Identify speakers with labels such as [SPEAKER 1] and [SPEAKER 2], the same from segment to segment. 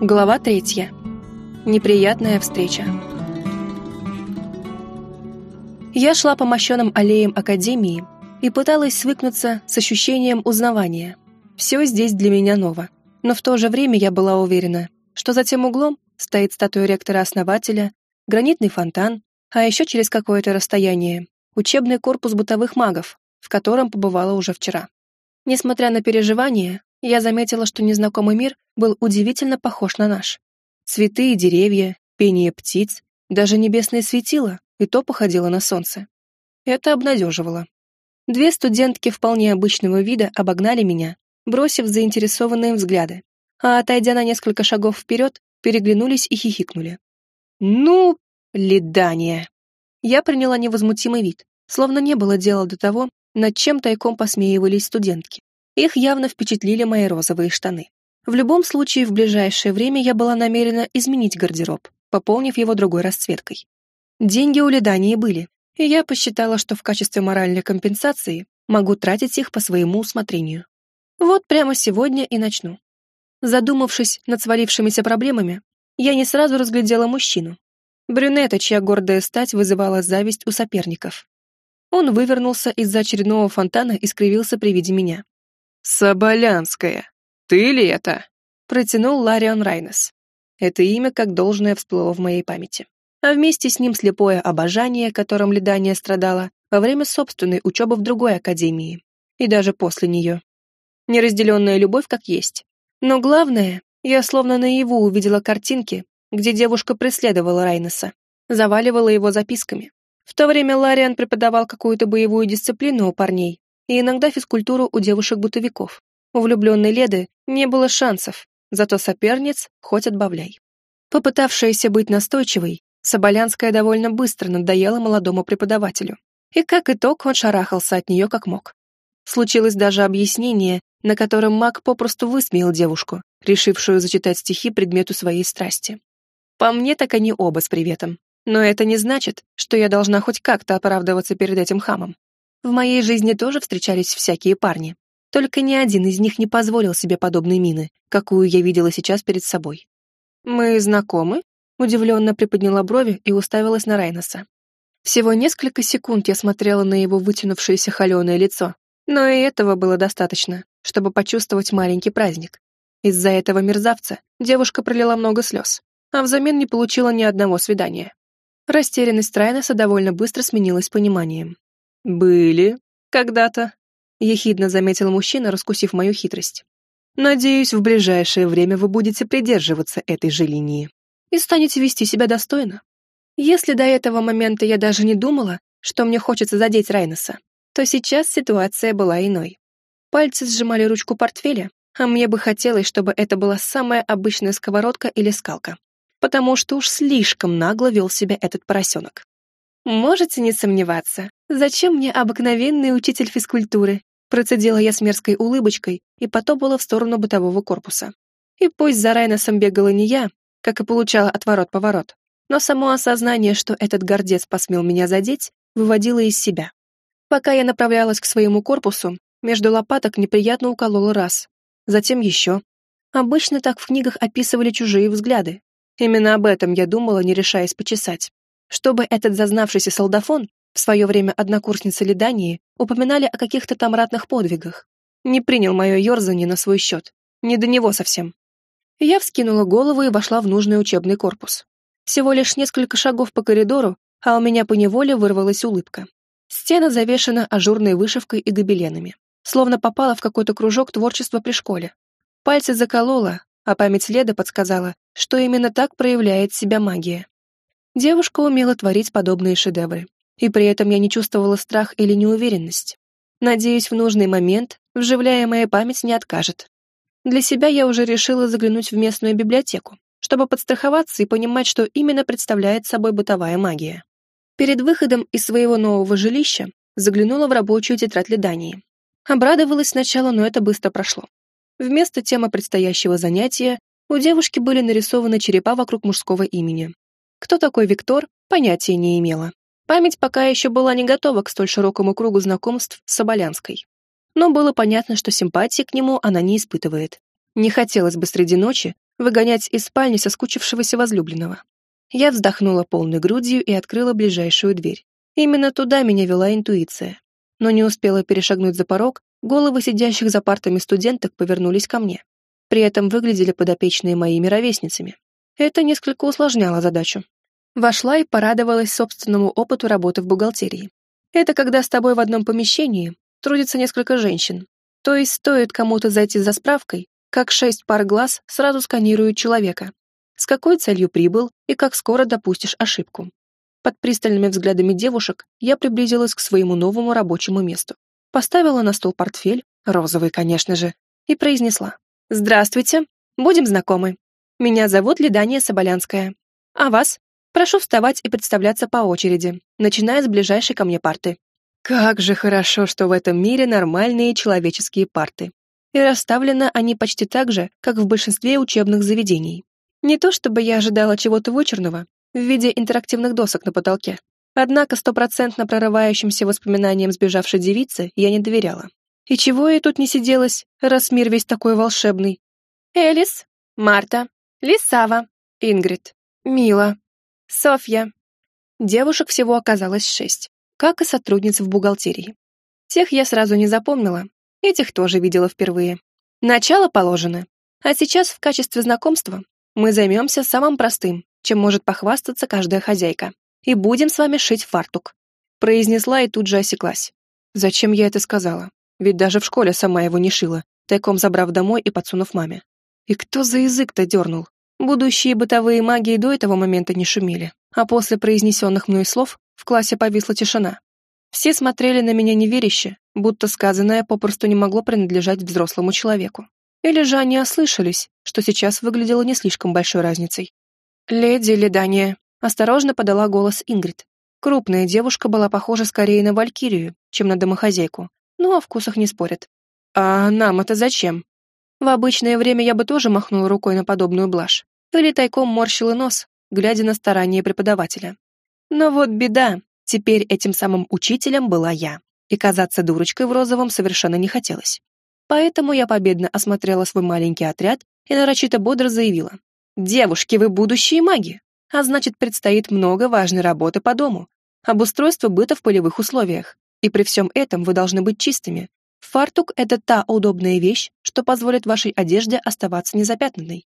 [SPEAKER 1] Глава 3. Неприятная встреча. Я шла по мощеным аллеям академии и пыталась свыкнуться с ощущением узнавания. Все здесь для меня ново. Но в то же время я была уверена, что за тем углом стоит статуя ректора-основателя, гранитный фонтан, а еще через какое-то расстояние учебный корпус бытовых магов, в котором побывала уже вчера. Несмотря на переживания, я заметила, что незнакомый мир был удивительно похож на наш. Цветы и деревья, пение птиц, даже небесное светило, и то походило на солнце. Это обнадеживало. 2 студентки вполне обычного вида обогнали меня, бросив заинтересованные взгляды, а отойдя на несколько шагов вперед, переглянулись и хихикнули. «Ну, ледание!» Я приняла невозмутимый вид, словно не было дела до того, над чем тайком посмеивались студентки. Их явно впечатлили мои розовые штаны. В любом случае, в ближайшее время я была намерена изменить гардероб, пополнив его другой расцветкой. Деньги у Ледании были, и я посчитала, что в качестве моральной компенсации могу тратить их по своему усмотрению. Вот прямо сегодня и начну. Задумавшись над свалившимися проблемами, я не сразу разглядела мужчину. Брюнета, чья гордая стать вызывала зависть у соперников. Он вывернулся из-за очередного фонтана и скривился при виде меня. «Соболянская, ты ли это?» Протянул Ларион Райнес. Это имя как должное всплыло в моей памяти. А вместе с ним слепое обожание, которым Ледания страдала во время собственной учебы в другой академии. И даже после нее. Неразделенная любовь как есть. Но главное, я словно наяву увидела картинки, где девушка преследовала Райнеса, заваливала его записками. В то время Ларион преподавал какую-то боевую дисциплину у парней и иногда физкультуру у девушек-бытовиков. У влюбленной Леды не было шансов, зато соперниц хоть отбавляй. Попытавшаяся быть настойчивой, Соболянская довольно быстро надоела молодому преподавателю. И как итог он шарахался от нее как мог. Случилось даже объяснение, на котором маг попросту высмеял девушку, решившую зачитать стихи предмету своей страсти. По мне так они оба с приветом. Но это не значит, что я должна хоть как-то оправдываться перед этим хамом. В моей жизни тоже встречались всякие парни. Только ни один из них не позволил себе подобной мины, какую я видела сейчас перед собой. «Мы знакомы?» — удивленно приподняла брови и уставилась на Райнеса. Всего несколько секунд я смотрела на его вытянувшееся холеное лицо, но и этого было достаточно, чтобы почувствовать маленький праздник. Из-за этого мерзавца девушка пролила много слез, а взамен не получила ни одного свидания. Растерянность Райнеса довольно быстро сменилась пониманием. «Были когда-то», — ехидно заметил мужчина, раскусив мою хитрость. «Надеюсь, в ближайшее время вы будете придерживаться этой же линии и станете вести себя достойно. Если до этого момента я даже не думала, что мне хочется задеть Райнеса, то сейчас ситуация была иной. Пальцы сжимали ручку портфеля, а мне бы хотелось, чтобы это была самая обычная сковородка или скалка, потому что уж слишком нагло вел себя этот поросенок. «Можете не сомневаться, зачем мне обыкновенный учитель физкультуры?» Процедила я с мерзкой улыбочкой и потопала в сторону бытового корпуса. И пусть за Райнесом бегала не я, как и получала отворот-поворот, но само осознание, что этот гордец посмел меня задеть, выводило из себя. Пока я направлялась к своему корпусу, между лопаток неприятно уколола раз, затем еще. Обычно так в книгах описывали чужие взгляды. Именно об этом я думала, не решаясь почесать. Чтобы этот зазнавшийся солдафон, в свое время однокурсницы Ледании, упоминали о каких-то там ратных подвигах. Не принял мое ерзание на свой счет. Не до него совсем. Я вскинула голову и вошла в нужный учебный корпус. Всего лишь несколько шагов по коридору, а у меня поневоле вырвалась улыбка. Стена завешена ажурной вышивкой и гобеленами. Словно попала в какой-то кружок творчества при школе. Пальцы заколола, а память Леды подсказала, что именно так проявляет себя магия. Девушка умела творить подобные шедевры, и при этом я не чувствовала страх или неуверенность. Надеюсь, в нужный момент вживляемая память не откажет. Для себя я уже решила заглянуть в местную библиотеку, чтобы подстраховаться и понимать, что именно представляет собой бытовая магия. Перед выходом из своего нового жилища заглянула в рабочую тетрадь Ледании. Обрадовалась сначала, но это быстро прошло. Вместо темы предстоящего занятия у девушки были нарисованы черепа вокруг мужского имени. Кто такой Виктор, понятия не имела. Память пока еще была не готова к столь широкому кругу знакомств с Соболянской. Но было понятно, что симпатии к нему она не испытывает. Не хотелось бы среди ночи выгонять из спальни соскучившегося возлюбленного. Я вздохнула полной грудью и открыла ближайшую дверь. Именно туда меня вела интуиция. Но не успела перешагнуть за порог, головы сидящих за партами студенток повернулись ко мне. При этом выглядели подопечные моими ровесницами. Это несколько усложняло задачу. Вошла и порадовалась собственному опыту работы в бухгалтерии. Это когда с тобой в одном помещении трудится несколько женщин. То есть стоит кому-то зайти за справкой, как 6 пар глаз сразу сканируют человека. С какой целью прибыл и как скоро допустишь ошибку. Под пристальными взглядами девушек я приблизилась к своему новому рабочему месту. Поставила на стол портфель, розовый, конечно же, и произнесла: «Здравствуйте, будем знакомы. Меня зовут Лидания Соболянская. А вас? Прошу вставать и представляться по очереди, начиная с ближайшей ко мне парты». Как же хорошо, что в этом мире нормальные человеческие парты. И расставлены они почти так же, как в большинстве учебных заведений. Не то чтобы я ожидала чего-то вычурного в виде интерактивных досок на потолке. Однако стопроцентно прорывающимся воспоминаниям сбежавшей девицы я не доверяла. И чего ей тут не сиделось, раз мир весь такой волшебный? Элис, Марта, Лисава, Ингрид, Мила, Софья. Девушек всего оказалось 6, как и сотрудниц в бухгалтерии. Тех я сразу не запомнила, этих тоже видела впервые. Начало положено. А сейчас в качестве знакомства мы займемся самым простым, чем может похвастаться каждая хозяйка. И будем с вами шить фартук. Произнесла и тут же осеклась. Зачем я это сказала? Ведь даже в школе сама его не шила, тайком забрав домой и подсунув маме. И кто за язык-то дернул? Будущие бытовые маги до этого момента не шумели, а после произнесенных мной слов в классе повисла тишина. Все смотрели на меня неверяще, будто сказанное попросту не могло принадлежать взрослому человеку. Или же они ослышались, что сейчас выглядело не слишком большой разницей. «Леди Лидания», — осторожно подала голос Ингрид. Крупная девушка была похожа скорее на валькирию, чем на домохозяйку, но о вкусах не спорят. «А нам это зачем?» В обычное время я бы тоже махнула рукой на подобную блажь, или тайком морщила нос, глядя на старания преподавателя. Но вот беда, теперь этим самым учителем была я, и казаться дурочкой в розовом совершенно не хотелось. Поэтому я победно осмотрела свой маленький отряд и нарочито бодро заявила: «Девушки, вы будущие маги, а значит, предстоит много важной работы по дому, обустройство быта в полевых условиях, и при всем этом вы должны быть чистыми. Фартук — это та удобная вещь, что позволит вашей одежде оставаться незапятнанной».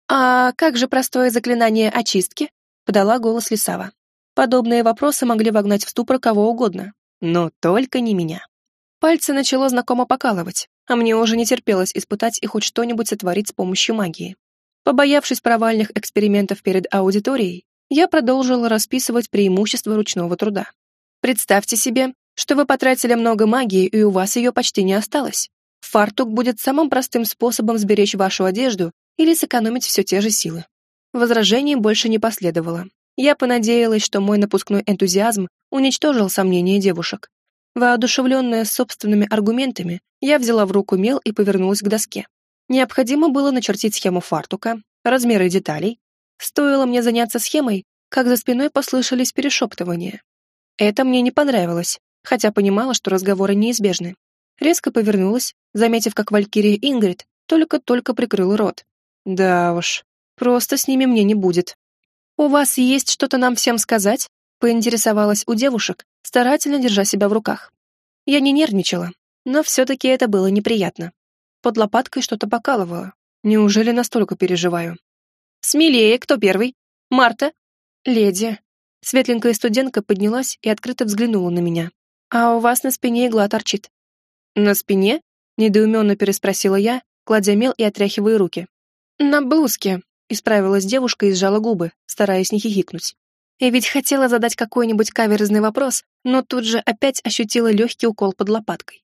[SPEAKER 1] «А как же простое заклинание очистки?» — подала голос Лисава. Подобные вопросы могли вогнать в ступор кого угодно, но только не меня. Пальцы начало знакомо покалывать, а мне уже не терпелось испытать и хоть что-нибудь сотворить с помощью магии. Побоявшись провальных экспериментов перед аудиторией, я продолжила расписывать преимущества ручного труда. Представьте себе, что вы потратили много магии, и у вас ее почти не осталось. Фартук будет самым простым способом сберечь вашу одежду или сэкономить все те же силы. Возражений больше не последовало. Я понадеялась, что мой напускной энтузиазм уничтожил сомнения девушек. Воодушевленная собственными аргументами, я взяла в руку мел и повернулась к доске. Необходимо было начертить схему фартука, размеры деталей. Стоило мне заняться схемой, как за спиной послышались перешептывания. Это мне не понравилось, хотя понимала, что разговоры неизбежны. Резко повернулась, заметив, как валькирия Ингрид только-только прикрыла рот. Да уж, просто с ними мне не будет. «У вас есть что-то нам всем сказать?» — поинтересовалась у девушек, старательно держа себя в руках. Я не нервничала, но все-таки это было неприятно. Под лопаткой что-то покалывало. Неужели настолько переживаю? «Смелее, кто первый? Марта?» «Леди». Светленькая студентка поднялась и открыто взглянула на меня. «А у вас на спине игла торчит». «На спине?» — недоуменно переспросила я, кладя мел и отряхивая руки. «На блузке», — исправилась девушка и сжала губы, стараясь не хихикнуть. И ведь хотела задать какой-нибудь каверзный вопрос, но тут же опять ощутила легкий укол под лопаткой.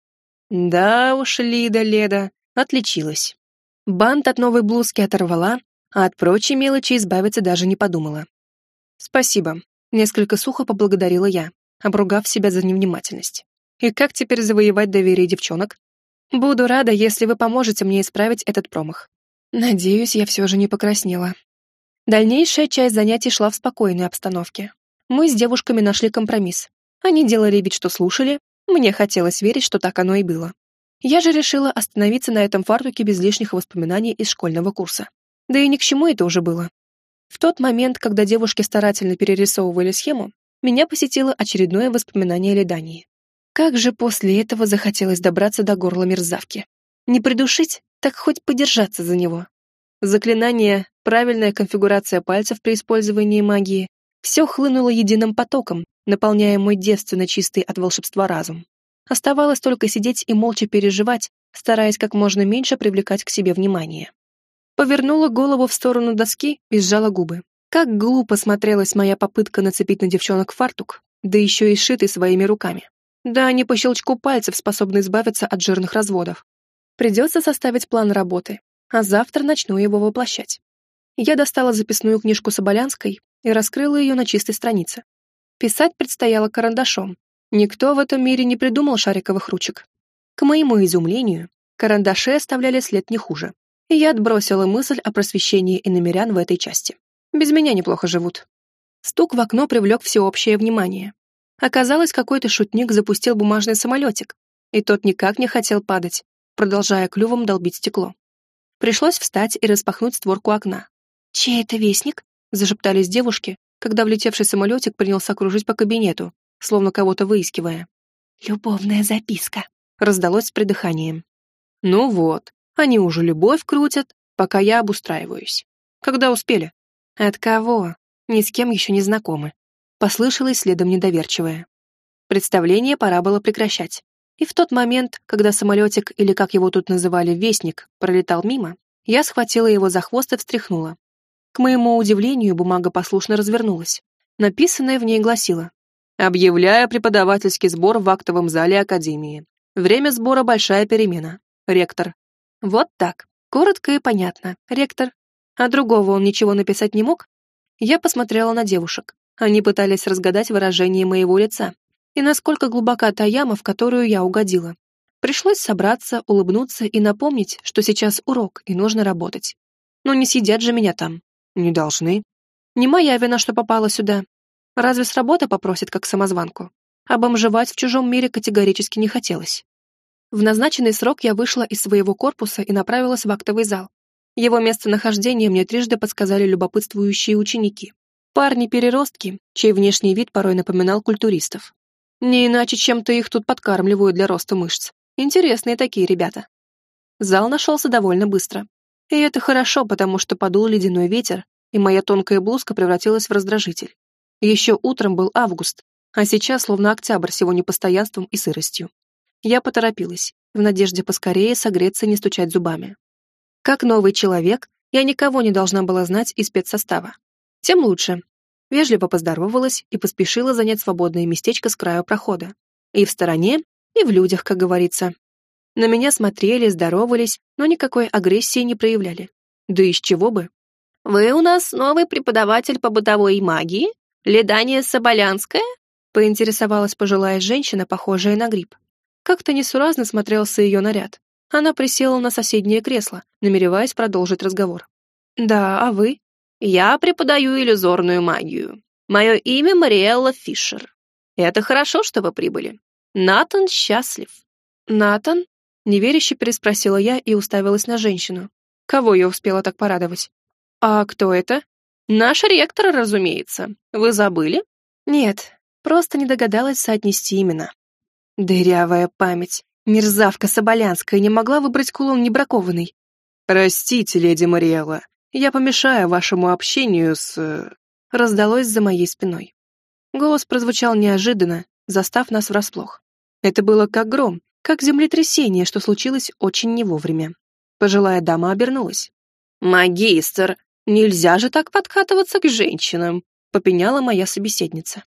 [SPEAKER 1] Да уж, Леда, отличилась. Бант от новой блузки оторвала, а от прочей мелочи избавиться даже не подумала. «Спасибо», — несколько сухо поблагодарила я, обругав себя за невнимательность. «И как теперь завоевать доверие девчонок? Буду рада, если вы поможете мне исправить этот промах». Надеюсь, я все же не покраснела. Дальнейшая часть занятий шла в спокойной обстановке. Мы с девушками нашли компромисс. Они делали вид, что слушали, мне хотелось верить, что так оно и было. Я же решила остановиться на этом фартуке без лишних воспоминаний из школьного курса. Да и ни к чему это уже было. В тот момент, когда девушки старательно перерисовывали схему, меня посетило очередное воспоминание о Лидании. Как же после этого захотелось добраться до горла мерзавки. Не придушить, так хоть подержаться за него. Заклинание, правильная конфигурация пальцев при использовании магии — все хлынуло единым потоком, наполняя мой девственно чистый от волшебства разум. Оставалось только сидеть и молча переживать, стараясь как можно меньше привлекать к себе внимание. Повернула голову в сторону доски и сжала губы. Как глупо смотрелась моя попытка нацепить на девчонок фартук, да еще и сшитый своими руками. Да они по щелчку пальцев способны избавиться от жирных разводов. Придется составить план работы, а завтра начну его воплощать. Я достала записную книжку Соболянской и раскрыла ее на чистой странице. Писать предстояло карандашом. Никто в этом мире не придумал шариковых ручек. К моему изумлению, карандаши оставляли след не хуже. И я отбросила мысль о просвещении иномерян в этой части. Без меня неплохо живут. Стук в окно привлек всеобщее внимание. Оказалось, какой-то шутник запустил бумажный самолетик, и тот никак не хотел падать, продолжая клювом долбить стекло. Пришлось встать и распахнуть створку окна. «Чей это вестник?» — зашептались девушки, когда влетевший самолетик принялся кружить по кабинету, словно кого-то выискивая. «Любовная записка», — раздалось с придыханием. «Ну вот. Они уже любовь крутят, пока я обустраиваюсь. Когда успели?» «От кого? Ни с кем еще не знакомы». Послышалось следом недоверчивое. Представление пора было прекращать. И в тот момент, когда самолетик, или как его тут называли, вестник, пролетал мимо, я схватила его за хвост и встряхнула. К моему удивлению, бумага послушно развернулась. Написанное в ней гласило: «Объявляю преподавательский сбор в актовом зале Академии. Время сбора — большая перемена. Ректор». Вот так. Коротко и понятно. Ректор. А другого он ничего написать не мог? Я посмотрела на девушек. Они пытались разгадать выражение моего лица. И насколько глубока та яма, в которую я угодила. Пришлось собраться, улыбнуться и напомнить, что сейчас урок и нужно работать. Но не сидят же меня там. Не должны. Не моя вина, что попала сюда. Разве с работы попросят, как самозванку? А бомжевать в чужом мире категорически не хотелось. В назначенный срок я вышла из своего корпуса и направилась в актовый зал. Его местонахождение мне трижды подсказали любопытствующие ученики. Парни-переростки, чей внешний вид порой напоминал культуристов. Не иначе чем-то их тут подкармливают для роста мышц. Интересные такие ребята. Зал нашелся довольно быстро. И это хорошо, потому что подул ледяной ветер, и моя тонкая блузка превратилась в раздражитель. Еще утром был август, а сейчас словно октябрь с его непостоянством и сыростью. Я поторопилась, в надежде поскорее согреться и не стучать зубами. Как новый человек, я никого не должна была знать из спецсостава. Тем лучше. Вежливо поздоровалась и поспешила занять свободное местечко с краю прохода. И в стороне, и в людях, как говорится. На меня смотрели, здоровались, но никакой агрессии не проявляли. Да из чего бы? «Вы у нас новый преподаватель по бытовой магии? Лидания Соболянская?» Поинтересовалась пожилая женщина, похожая на гриб. Как-то несуразно смотрелся ее наряд. Она присела на соседнее кресло, намереваясь продолжить разговор. «Да, а вы?» «Я преподаю иллюзорную магию. Мое имя Мариэлла Фишер. Это хорошо, что вы прибыли. Натан счастлив». «Натан?» — неверяще переспросила я и уставилась на женщину. Кого я успела так порадовать? «А кто это?» «Наш ректор, разумеется. Вы забыли?» «Нет, просто не догадалась соотнести имена». Дырявая память. Мерзавка Соболянская не могла выбрать кулон небракованный. «Простите, леди Мариэлла, я помешаю вашему общению с...» Раздалось за моей спиной. Голос прозвучал неожиданно, застав нас врасплох. Это было как гром, как землетрясение, что случилось очень не вовремя. Пожилая дама обернулась. «Магистр, нельзя же так подкатываться к женщинам», — попеняла моя собеседница.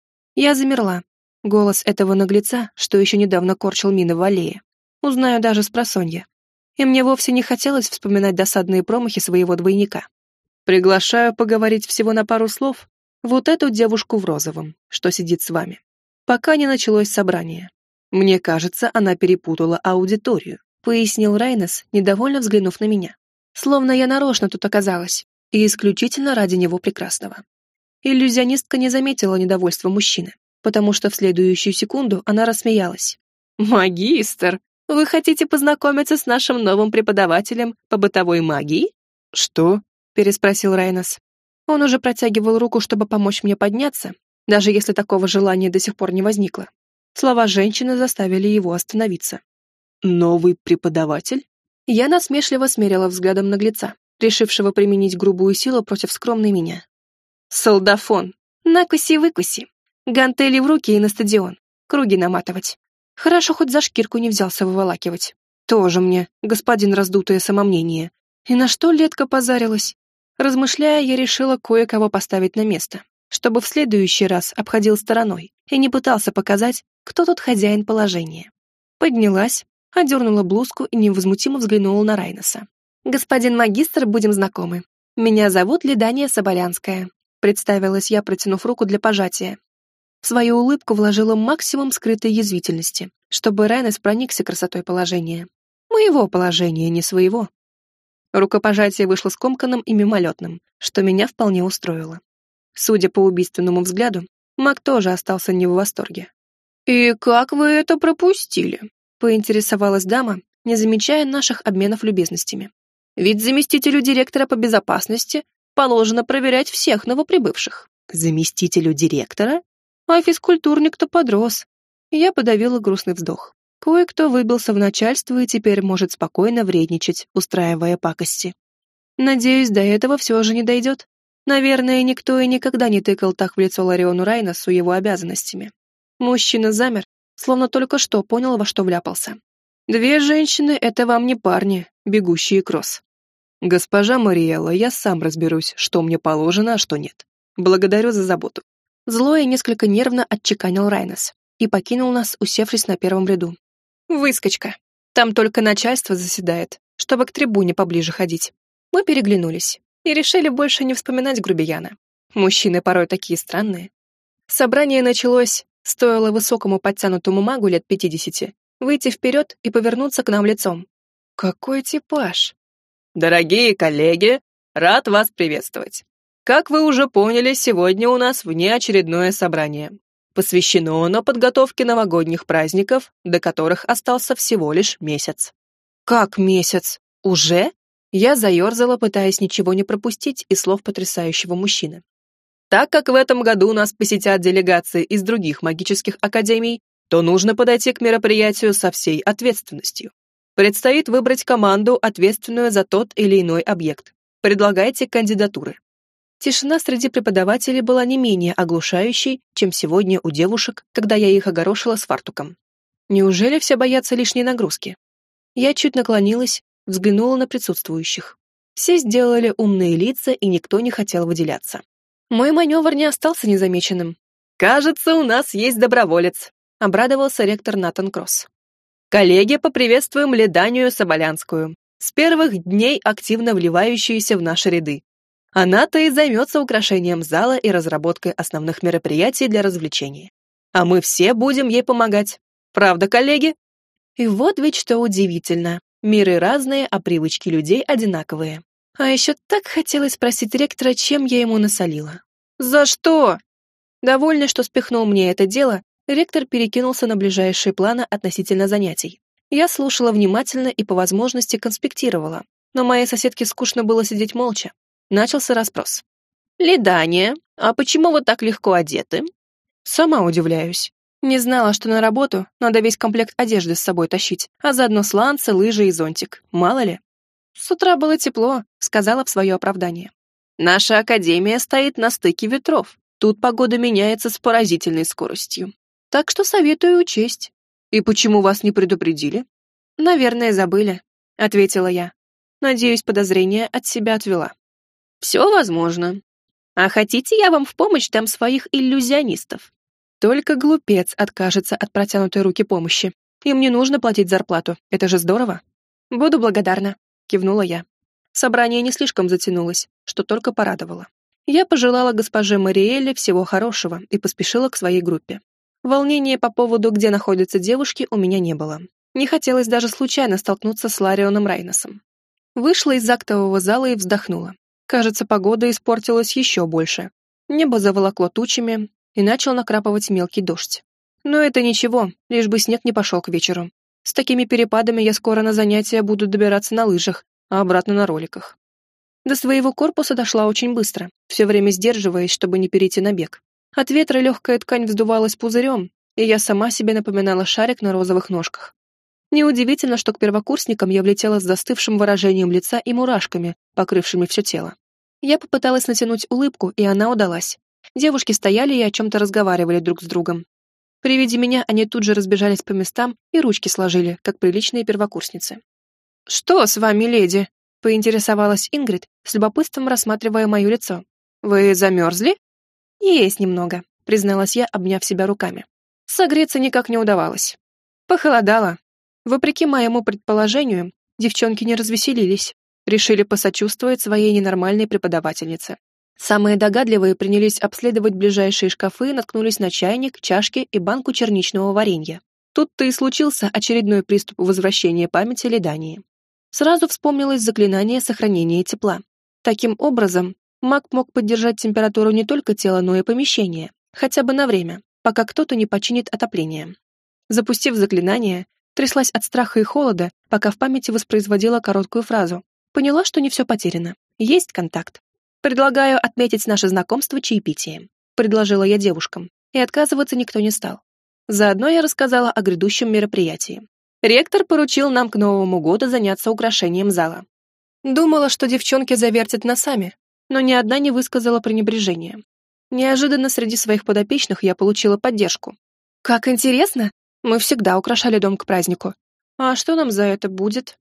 [SPEAKER 1] Я замерла. Голос этого наглеца, что еще недавно корчил мины в аллее. Узнаю даже спросонья. И мне вовсе не хотелось вспоминать досадные промахи своего двойника. Приглашаю поговорить всего на пару слов вот эту девушку в розовом, что сидит с вами. Пока не началось собрание. Мне кажется, она перепутала аудиторию, пояснил Райнес, недовольно взглянув на меня. Словно я нарочно тут оказалась, и исключительно ради него прекрасного. Иллюзионистка не заметила недовольства мужчины, потому что в следующую секунду она рассмеялась. «Магистр, вы хотите познакомиться с нашим новым преподавателем по бытовой магии?» «Что?» переспросил Райнос. Он уже протягивал руку, чтобы помочь мне подняться, даже если такого желания до сих пор не возникло. Слова женщины заставили его остановиться. «Новый преподаватель?» Я насмешливо смерила взглядом наглеца, решившего применить грубую силу против скромной меня. «Солдафон! Накуси-выкуси! Гантели в руки и на стадион. Круги наматывать. Хорошо, хоть за шкирку не взялся выволакивать. Тоже мне, господин раздутое самомнение. И на что Летка позарилась? Размышляя, я решила кое-кого поставить на место, чтобы в следующий раз обходил стороной и не пытался показать, кто тут хозяин положения. Поднялась, одернула блузку и невозмутимо взглянула на Райноса. «Господин магистр, будем знакомы. Меня зовут Лидания Соболянская», представилась я, протянув руку для пожатия. В свою улыбку вложила максимум скрытой язвительности, чтобы Райнос проникся красотой положения. Моего положения, не своего. Рукопожатие вышло скомканным и мимолетным, что меня вполне устроило. Судя по убийственному взгляду, маг тоже остался не в восторге. «И как вы это пропустили?» — поинтересовалась дама, не замечая наших обменов любезностями. «Ведь заместителю директора по безопасности положено проверять всех новоприбывших». «Заместителю директора?» А физкультурник-то подрос. Я подавила грустный вздох. Кое-кто выбился в начальство и теперь может спокойно вредничать, устраивая пакости. Надеюсь, до этого все же не дойдет. Наверное, никто и никогда не тыкал так в лицо Лариону Райносу его обязанностями. Мужчина замер, словно только что понял, во что вляпался. «Две женщины — это вам не парни, бегущие кросс». «Госпожа Мариэлла, я сам разберусь, что мне положено, а что нет. Благодарю за заботу». Зло и несколько нервно отчеканил Райнос и покинул нас, усевшись на первом ряду. «Выскочка. Там только начальство заседает, чтобы к трибуне поближе ходить». Мы переглянулись и решили больше не вспоминать грубияна. Мужчины порой такие странные. Собрание началось, стоило высокому подтянутому магу лет 50 выйти вперед и повернуться к нам лицом. Какой типаж! «Дорогие коллеги, рад вас приветствовать. Как вы уже поняли, сегодня у нас внеочередное собрание. Посвящено оно подготовке новогодних праздников, до которых остался всего лишь месяц». «Как месяц? Уже?» Я заерзала, пытаясь ничего не пропустить из слов потрясающего мужчины. «Так как в этом году нас посетят делегации из других магических академий, то нужно подойти к мероприятию со всей ответственностью. Предстоит выбрать команду, ответственную за тот или иной объект. Предлагайте кандидатуры». Тишина среди преподавателей была не менее оглушающей, чем сегодня у девушек, когда я их огорошила с фартуком. Неужели все боятся лишней нагрузки? Я чуть наклонилась, взглянула на присутствующих. Все сделали умные лица, и никто не хотел выделяться. Мой маневр не остался незамеченным. «Кажется, у нас есть доброволец», — обрадовался ректор Натан Кросс. «Коллеги, поприветствуем Лиданию Соболянскую, с первых дней активно вливающуюся в наши ряды. Она-то и займется украшением зала и разработкой основных мероприятий для развлечения. А мы все будем ей помогать. Правда, коллеги?» И вот ведь что удивительно. Миры разные, а привычки людей одинаковые. А еще так хотелось спросить ректора, чем я ему насолила. «За что?» Довольный, что спихнул мне это дело, ректор перекинулся на ближайшие планы относительно занятий. Я слушала внимательно и по возможности конспектировала, но моей соседке скучно было сидеть молча. Начался расспрос. «Лидания, а почему вы так легко одеты?» Сама удивляюсь. Не знала, что на работу надо весь комплект одежды с собой тащить, а заодно сланцы, лыжи и зонтик. Мало ли. «С утра было тепло», — сказала в свое оправдание. «Наша академия стоит на стыке ветров. Тут погода меняется с поразительной скоростью. Так что советую учесть». «И почему вас не предупредили?» «Наверное, забыли», — ответила я. Надеюсь, подозрение от себя отвела. «Все возможно. А хотите, я вам в помощь дам своих иллюзионистов?» Только глупец откажется от протянутой руки помощи. Им не нужно платить зарплату, это же здорово. «Буду благодарна», — кивнула я. Собрание не слишком затянулось, что только порадовало. Я пожелала госпоже Мариэлле всего хорошего и поспешила к своей группе. Волнения по поводу, где находятся девушки, у меня не было. Не хотелось даже случайно столкнуться с Ларионом Райносом. Вышла из актового зала и вздохнула. Кажется, погода испортилась еще больше. Небо заволокло тучами, и начал накрапывать мелкий дождь. Но это ничего, лишь бы снег не пошел к вечеру. С такими перепадами я скоро на занятия буду добираться на лыжах, а обратно на роликах. До своего корпуса дошла очень быстро, все время сдерживаясь, чтобы не перейти на бег. От ветра легкая ткань вздувалась пузырем, и я сама себе напоминала шарик на розовых ножках. Неудивительно, что к первокурсникам я влетела с застывшим выражением лица и мурашками, покрывшими все тело. Я попыталась натянуть улыбку, и она удалась. Девушки стояли и о чем-то разговаривали друг с другом. При виде меня они тут же разбежались по местам и ручки сложили, как приличные первокурсницы. «Что с вами, леди?» — поинтересовалась Ингрид, с любопытством рассматривая мое лицо. «Вы замерзли?» «Есть немного», — призналась я, обняв себя руками. Согреться никак не удавалось. Похолодало. Вопреки моему предположению, девчонки не развеселились, решили посочувствовать своей ненормальной преподавательнице. Самые догадливые принялись обследовать ближайшие шкафы и наткнулись на чайник, чашки и банку черничного варенья. Тут-то и случился очередной приступ возвращения памяти Лидании. Сразу вспомнилось заклинание сохранения тепла. Таким образом, маг мог поддержать температуру не только тела, но и помещения, хотя бы на время, пока кто-то не починит отопление. Запустив заклинание, тряслась от страха и холода, пока в памяти воспроизводила короткую фразу. Поняла, что не все потеряно. Есть контакт. «Предлагаю отметить наше знакомство чаепитием», — предложила я девушкам, и отказываться никто не стал. Заодно я рассказала о грядущем мероприятии. Ректор поручил нам к Новому году заняться украшением зала. Думала, что девчонки завертят носами, но ни одна не высказала пренебрежения. Неожиданно среди своих подопечных я получила поддержку. «Как интересно! Мы всегда украшали дом к празднику. А что нам за это будет?»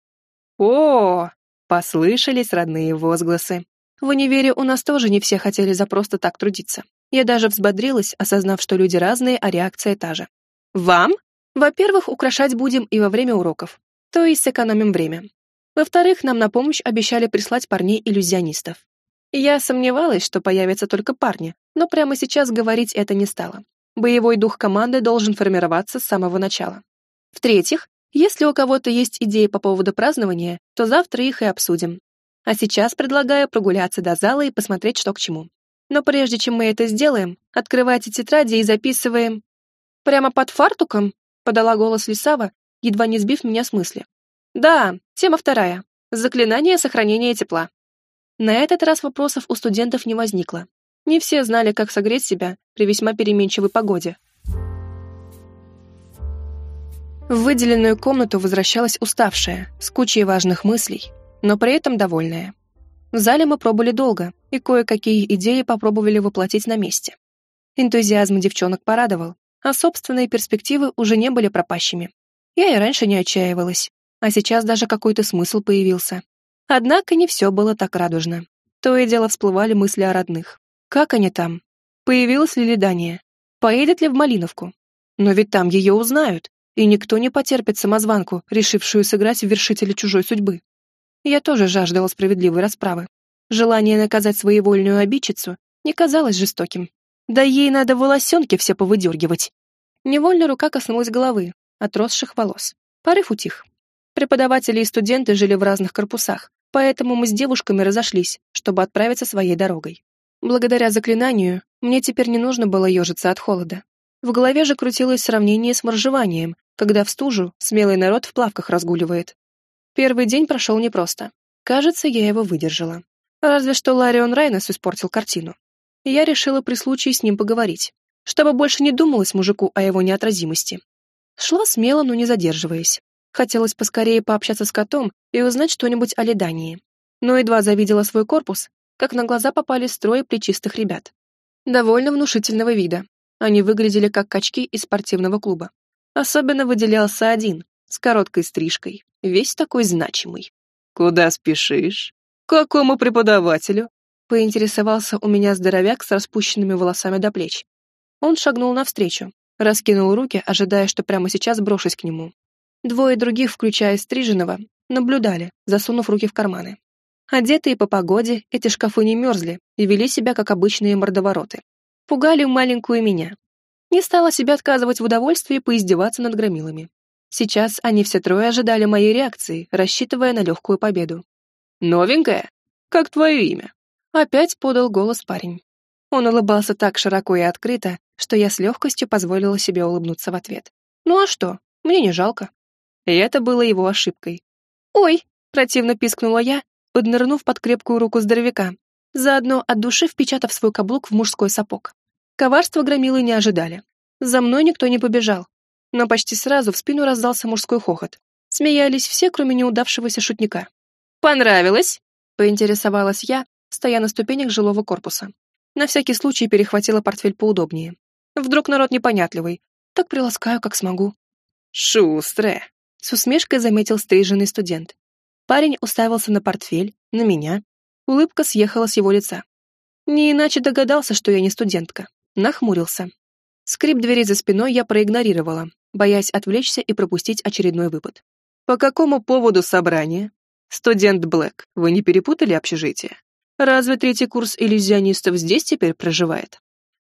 [SPEAKER 1] «О!» — послышались родные возгласы. В универе у нас тоже не все хотели за просто так трудиться. Я даже взбодрилась, осознав, что люди разные, а реакция та же. «Вам? Во-первых, украшать будем и во время уроков, то есть сэкономим время. Во-вторых, нам на помощь обещали прислать парней-иллюзионистов. Я сомневалась, что появятся только парни, но прямо сейчас говорить это не стала. Боевой дух команды должен формироваться с самого начала. В-третьих, если у кого-то есть идеи по поводу празднования, то завтра их и обсудим. А сейчас предлагаю прогуляться до зала и посмотреть, что к чему. Но прежде чем мы это сделаем, открывайте тетради и записываем... «Прямо под фартуком?» — подала голос Лисава, едва не сбив меня с мысли. «Да, тема вторая. Заклинание сохранения тепла». На этот раз вопросов у студентов не возникло. Не все знали, как согреть себя при весьма переменчивой погоде. В выделенную комнату возвращалась уставшая, с кучей важных мыслей, но при этом довольная. В зале мы пробыли долго, и кое-какие идеи попробовали воплотить на месте. Энтузиазм девчонок порадовал, а собственные перспективы уже не были пропащими. Я и раньше не отчаивалась, а сейчас даже какой-то смысл появился. Однако не все было так радужно. То и дело всплывали мысли о родных. Как они там? Появилась ли Лидания? Поедет ли в Малиновку? Но ведь там ее узнают, и никто не потерпит самозванку, решившую сыграть в вершителя чужой судьбы. Я тоже жаждала справедливой расправы. Желание наказать своевольную обидчицу не казалось жестоким. Да ей надо волосенки все повыдергивать. Невольно рука коснулась головы, отросших волос. Порыв утих. Преподаватели и студенты жили в разных корпусах, поэтому мы с девушками разошлись, чтобы отправиться своей дорогой. Благодаря заклинанию мне теперь не нужно было ежиться от холода. В голове же крутилось сравнение с моржеванием, когда в стужу смелый народ в плавках разгуливает. Первый день прошел непросто. Кажется, я его выдержала. Разве что Ларион Райнес испортил картину. И я решила при случае с ним поговорить, чтобы больше не думалось мужику о его неотразимости. Шла смело, но не задерживаясь. Хотелось поскорее пообщаться с котом и узнать что-нибудь о Лидании. Но едва завидела свой корпус, как на глаза попались строи плечистых ребят. Довольно внушительного вида. Они выглядели как качки из спортивного клуба. Особенно выделялся один, с короткой стрижкой, весь такой значимый. «Куда спешишь? К какому преподавателю?» Поинтересовался у меня здоровяк с распущенными волосами до плеч. Он шагнул навстречу, раскинул руки, ожидая, что прямо сейчас брошусь к нему. Двое других, включая стриженого, наблюдали, засунув руки в карманы. Одетые по погоде, эти шкафы не мерзли и вели себя, как обычные мордовороты. Пугали маленькую меня. Не стала себе отказывать в удовольствии поиздеваться над громилами. Сейчас они все трое ожидали моей реакции, рассчитывая на легкую победу. «Новенькая? Как твое имя?» Опять подал голос парень. Он улыбался так широко и открыто, что я с легкостью позволила себе улыбнуться в ответ. Ну а что, мне не жалко. И это было его ошибкой. «Ой!» — противно пискнула я поднырнув под крепкую руку здоровяка, заодно от души впечатав свой каблук в мужской сапог. Коварства громилы не ожидали. За мной никто не побежал. Но почти сразу в спину раздался мужской хохот. Смеялись все, кроме неудавшегося шутника. «Понравилось?» — поинтересовалась я, стоя на ступенях жилого корпуса. На всякий случай перехватила портфель поудобнее. Вдруг народ непонятливый. Так приласкаю, как смогу. «Шустрая!» — с усмешкой заметил стриженный студент. Парень уставился на портфель, на меня. Улыбка съехала с его лица. Не иначе догадался, что я не студентка. Нахмурился. Скрип двери за спиной я проигнорировала, боясь отвлечься и пропустить очередной выпад. «По какому поводу собрание? Студент Блэк, вы не перепутали общежитие? Разве третий курс иллюзионистов здесь теперь проживает?»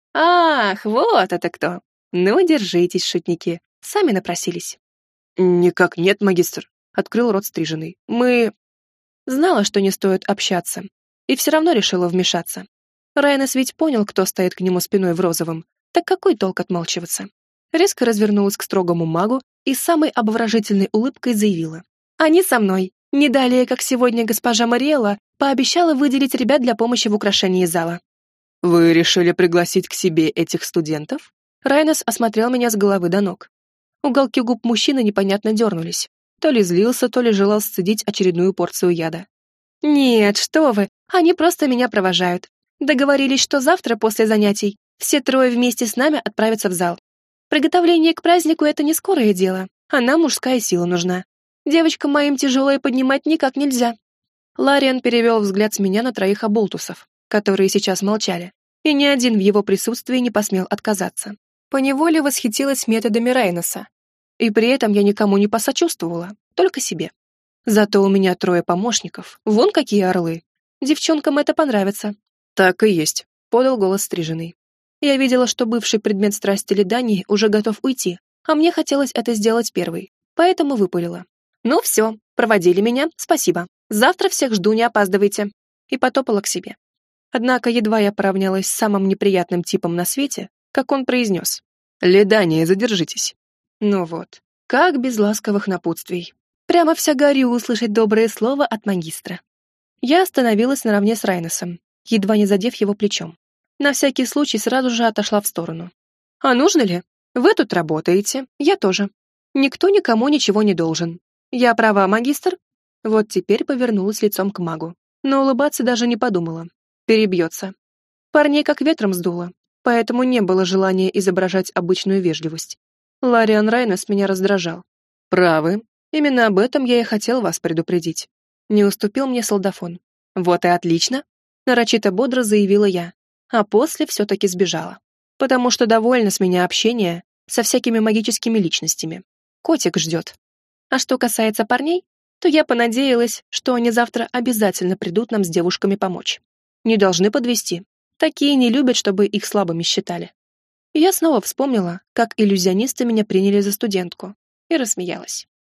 [SPEAKER 1] «Ах, вот это кто! Ну, держитесь, шутники, сами напросились». «Никак нет, магистр», — открыл рот стриженный. «Мы...» Знала, что не стоит общаться, и все равно решила вмешаться. Райнес ведь понял, кто стоит к нему спиной в розовом, так какой толк отмалчиваться? Резко развернулась к строгому магу и с самой обворожительной улыбкой заявила. «Они со мной. Не далее, как сегодня госпожа Мариэлла пообещала выделить ребят для помощи в украшении зала». «Вы решили пригласить к себе этих студентов?» Райнес осмотрел меня с головы до ног. Уголки губ мужчины непонятно дернулись. То ли злился, то ли желал сцедить очередную порцию яда. «Нет, что вы, они просто меня провожают. Договорились, что завтра после занятий все трое вместе с нами отправятся в зал. Приготовление к празднику — это не скорое дело, а нам мужская сила нужна. Девочкам моим тяжелое поднимать никак нельзя». Лариан перевел взгляд с меня на троих оболтусов, которые сейчас молчали, и ни один в его присутствии не посмел отказаться. Поневоле восхитилась методами Райнеса. И при этом я никому не посочувствовала, только себе. Зато у меня трое помощников, вон какие орлы. Девчонкам это понравится. «Так и есть», — подал голос стриженный. Я видела, что бывший предмет страсти Ледани уже готов уйти, а мне хотелось это сделать первой, поэтому выпалила. «Ну все, проводили меня, спасибо. Завтра всех жду, не опаздывайте». И потопала к себе. Однако едва я поравнялась с самым неприятным типом на свете, как он произнес. «Ледания, задержитесь». Ну вот, как без ласковых напутствий. Прямо вся горю услышать доброе слово от магистра. Я остановилась наравне с Райнесом, едва не задев его плечом. На всякий случай сразу же отошла в сторону. «А нужно ли? Вы тут работаете, я тоже. Никто никому ничего не должен. Я права, магистр?» Вот теперь повернулась лицом к магу, но улыбаться даже не подумала. Перебьется. Парней как ветром сдуло, поэтому не было желания изображать обычную вежливость. Лариан Райнес меня раздражал. «Правы. Именно об этом я и хотел вас предупредить». Не уступил мне солдафон. «Вот и отлично», — нарочито бодро заявила я, а после все-таки сбежала. Потому что довольна с меня общение со всякими магическими личностями. Котик ждет. А что касается парней, то я понадеялась, что они завтра обязательно придут нам с девушками помочь. Не должны подвести. Такие не любят, чтобы их слабыми считали. Я снова вспомнила, как иллюзионисты меня приняли за студентку, и рассмеялась.